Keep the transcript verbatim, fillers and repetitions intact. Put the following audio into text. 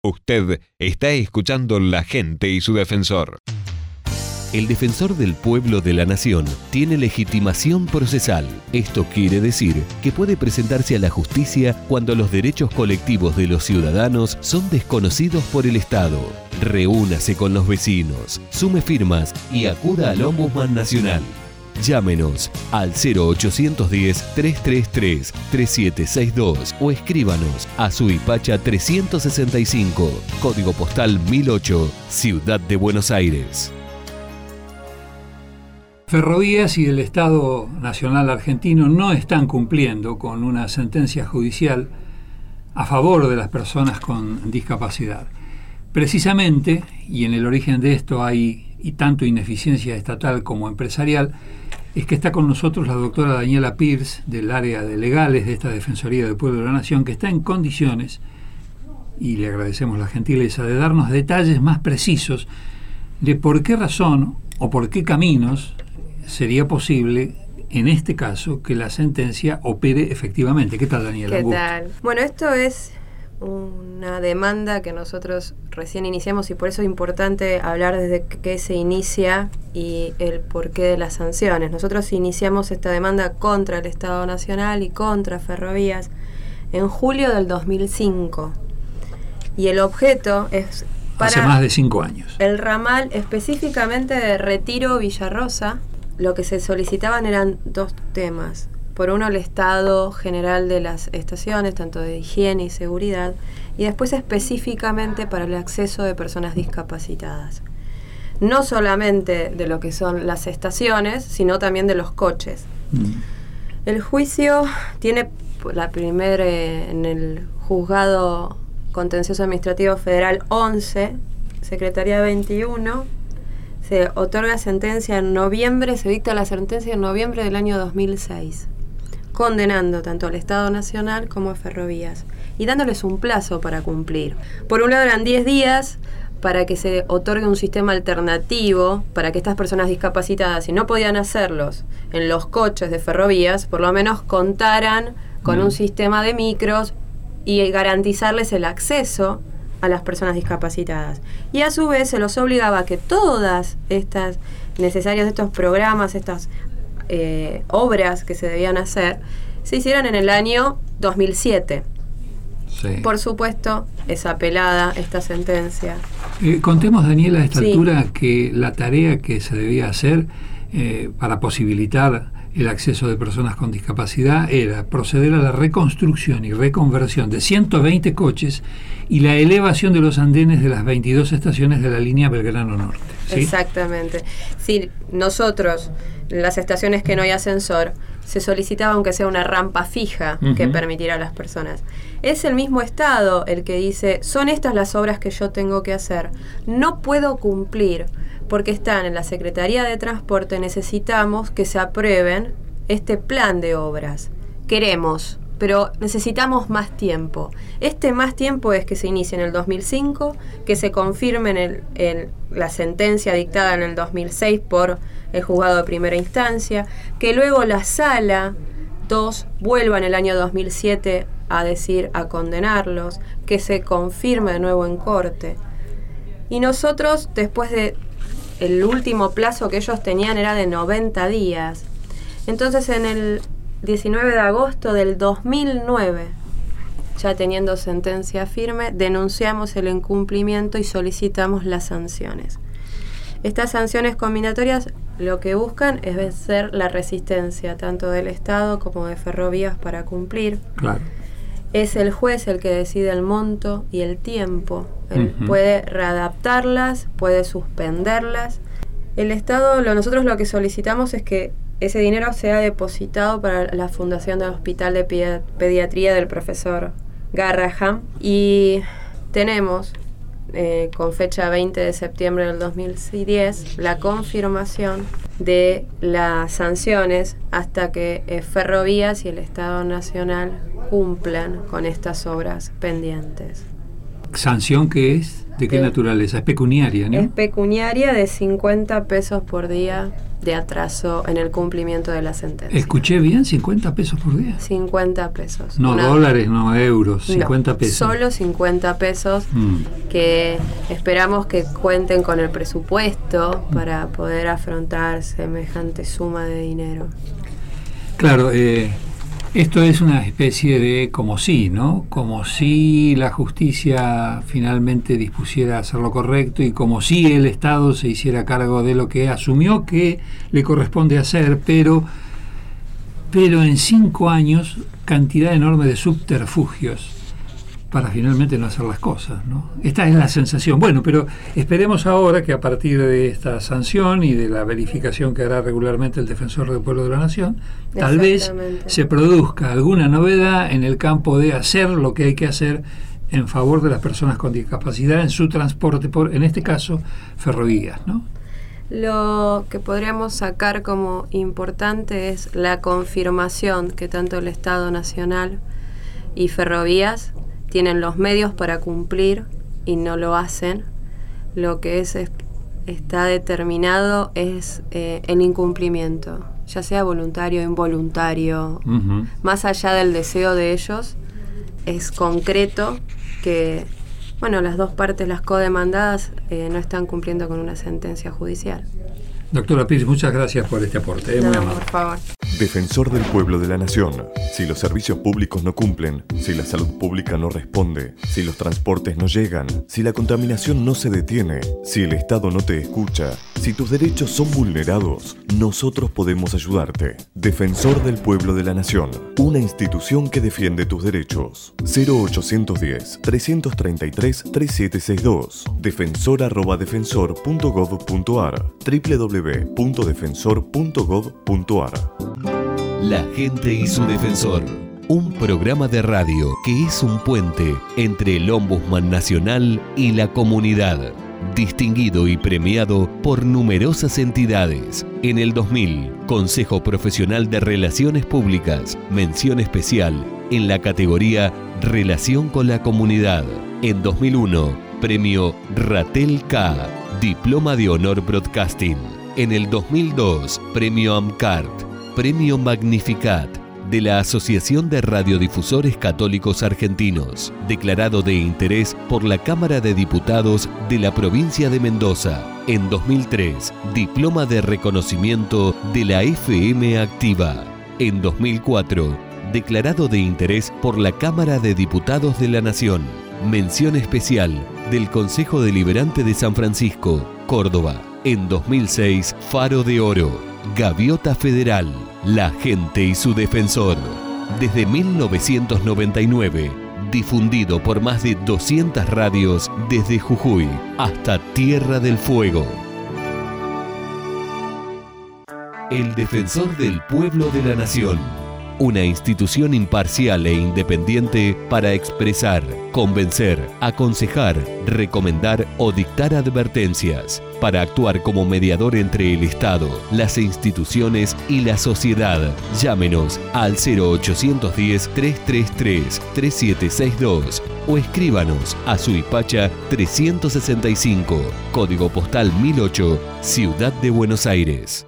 Usted está escuchando La Gente y su Defensor. El defensor del pueblo de la nación tiene legitimación procesal. Esto quiere decir que puede presentarse a la justicia cuando los derechos colectivos de los ciudadanos son desconocidos por el Estado. Reúnase con los vecinos, sume firmas y acuda al Ombudsman Nacional. Llámenos al cero ochocientos diez, trescientos treinta y tres, treinta y siete sesenta y dos o escríbanos a Suipacha trescientos sesenta y cinco, código postal mil ocho, Ciudad de Buenos Aires. Ferrovías y el Estado Nacional Argentino no están cumpliendo con una sentencia judicial a favor de las personas con discapacidad. Precisamente, y en el origen de esto hay y tanto ineficiencia estatal como empresarial, es que está con nosotros la doctora Daniela Pierce del área de legales de esta Defensoría del Pueblo de la Nación, que está en condiciones, y le agradecemos la gentileza, de darnos detalles más precisos de por qué razón o por qué caminos sería posible, en este caso, que la sentencia opere efectivamente. ¿Qué tal, Daniela? ¿Qué tal? Bueno, esto es una demanda que nosotros recién iniciamos y por eso es importante hablar desde qué se inicia y el porqué de las sanciones. Nosotros iniciamos esta demanda contra el Estado Nacional y contra Ferrovías en julio del dos mil cinco. Y el objeto es para hace más de cinco años. El ramal específicamente de Retiro Villarrosa. Lo que se solicitaban eran dos temas. Por uno, el estado general de las estaciones, tanto de higiene y seguridad, y después específicamente para el acceso de personas discapacitadas. No solamente de lo que son las estaciones, sino también de los coches. Mm. El juicio tiene la primera eh, en el Juzgado Contencioso Administrativo Federal once, Secretaría veintiuno. Se otorga sentencia en noviembre, se dicta la sentencia en noviembre del año dos mil seis, condenando tanto al Estado Nacional como a Ferrovías y dándoles un plazo para cumplir. Por un lado eran diez días para que se otorgue un sistema alternativo para que estas personas discapacitadas, si no podían hacerlos en los coches de Ferrovías, por lo menos contaran con mm. un sistema de micros y garantizarles el acceso a las personas discapacitadas. Y a su vez se los obligaba a que todas estas necesarias, estos programas, estas eh, obras que se debían hacer, se hicieran en el año dos mil siete. Sí. Por supuesto, es apelada esta sentencia. Eh, contemos, Daniela, a esta sí. altura que la tarea que se debía hacer eh, para posibilitar el acceso de personas con discapacidad era proceder a la reconstrucción y reconversión de ciento veinte coches y la elevación de los andenes de las veintidós estaciones de la línea Belgrano Norte. ¿Sí? Exactamente. Sí, nosotros, las estaciones que no hay ascensor, se solicitaba aunque sea una rampa fija uh-huh. que permitiera a las personas. Es el mismo Estado el que dice, son estas las obras que yo tengo que hacer. No puedo cumplir porque están en la Secretaría de Transporte, necesitamos que se aprueben este plan de obras. Queremos, pero necesitamos más tiempo. Este más tiempo es que se inicie en el dos mil cinco, que se confirme en, el, en la sentencia dictada en el dos mil seis por el juzgado de primera instancia, que luego la Sala dos vuelva en el año dos mil siete a decir, a condenarlos, que se confirme de nuevo en corte. Y nosotros, después de el último plazo que ellos tenían era de noventa días. Entonces en el diecinueve de agosto del dos mil nueve, ya teniendo sentencia firme, denunciamos el incumplimiento y solicitamos las sanciones. Estas sanciones combinatorias lo que buscan es vencer la resistencia tanto del Estado como de Ferrovías para cumplir. Claro. Es el juez el que decide el monto y el tiempo. Él uh-huh. puede readaptarlas, puede suspenderlas. El Estado, lo, nosotros lo que solicitamos es que ese dinero sea depositado para la fundación del Hospital de Pedi- Pediatría del profesor Garraham. Y tenemos, eh, con fecha veinte de septiembre del dos mil diez, la confirmación de las sanciones hasta que eh, Ferrovías y el Estado Nacional cumplan con estas obras pendientes. ¿Sanción qué es? ¿De qué eh, naturaleza? Es pecuniaria, ¿no? Es pecuniaria de cincuenta pesos por día de atraso en el cumplimiento de la sentencia. ¿Escuché bien? ¿cincuenta pesos por día? cincuenta pesos. No Una, dólares, no euros, cincuenta no, pesos. Solo cincuenta pesos mm. que esperamos que cuenten con el presupuesto mm. para poder afrontar semejante suma de dinero. Claro, eh, esto es una especie de como si, ¿no? Como si la justicia finalmente dispusiera hacer lo correcto y como si el Estado se hiciera cargo de lo que asumió que le corresponde hacer, pero, pero en cinco años cantidad enorme de subterfugios para finalmente no hacer las cosas, ¿no? Esta es la sensación. Bueno, pero esperemos ahora que a partir de esta sanción y de la verificación que hará regularmente el Defensor del Pueblo de la Nación, tal vez se produzca alguna novedad en el campo de hacer lo que hay que hacer en favor de las personas con discapacidad en su transporte por, en este caso, ferrovías, ¿no? Lo que podríamos sacar como importante es la confirmación que tanto el Estado Nacional y Ferrovías tienen los medios para cumplir y no lo hacen. Lo que es, es está determinado es eh, el incumplimiento, ya sea voluntario o involuntario. Uh-huh. Más allá del deseo de ellos, es concreto que, bueno, las dos partes, las codemandadas, eh, no están cumpliendo con una sentencia judicial. Doctora Pires, muchas gracias por este aporte. ¿eh? No, por favor. Defensor del Pueblo de la Nación. Si los servicios públicos no cumplen, si la salud pública no responde, si los transportes no llegan, si la contaminación no se detiene, si el Estado no te escucha, si tus derechos son vulnerados, nosotros podemos ayudarte. Defensor del Pueblo de la Nación. Una institución que defiende tus derechos. cero ochocientos diez, trescientos treinta y tres, treinta y siete sesenta y dos. defensor arroba defensor punto gov punto ar. doble u doble u doble u punto defensor punto gov punto ar. La gente y su defensor. Un programa de radio que es un puente entre el Ombudsman Nacional y la comunidad. Distinguido y premiado por numerosas entidades. En el dos mil, Consejo Profesional de Relaciones Públicas, mención especial en la categoría Relación con la Comunidad. En dos mil uno, Premio Ratel K, Diploma de Honor Broadcasting. En el dos mil dos, Premio AMCART, Premio Magnificat de la Asociación de Radiodifusores Católicos Argentinos, declarado de interés por la Cámara de Diputados de la provincia de Mendoza. En dos mil tres, Diploma de Reconocimiento de la F M Activa. En dos mil cuatro, declarado de interés por la Cámara de Diputados de la Nación. Mención especial del Consejo Deliberante de San Francisco, Córdoba. En dos mil seis, Faro de Oro, Gaviota Federal, La Gente y su Defensor. Desde mil novecientos noventa y nueve, difundido por más de doscientas radios desde Jujuy hasta Tierra del Fuego. El Defensor del Pueblo de la Nación. Una institución imparcial e independiente para expresar, convencer, aconsejar, recomendar o dictar advertencias, para actuar como mediador entre el Estado, las instituciones y la sociedad. Llámenos al cero ochocientos diez, trescientos treinta y tres, treinta y siete sesenta y dos o escríbanos a Suipacha trescientos sesenta y cinco, código postal mil ocho, Ciudad de Buenos Aires.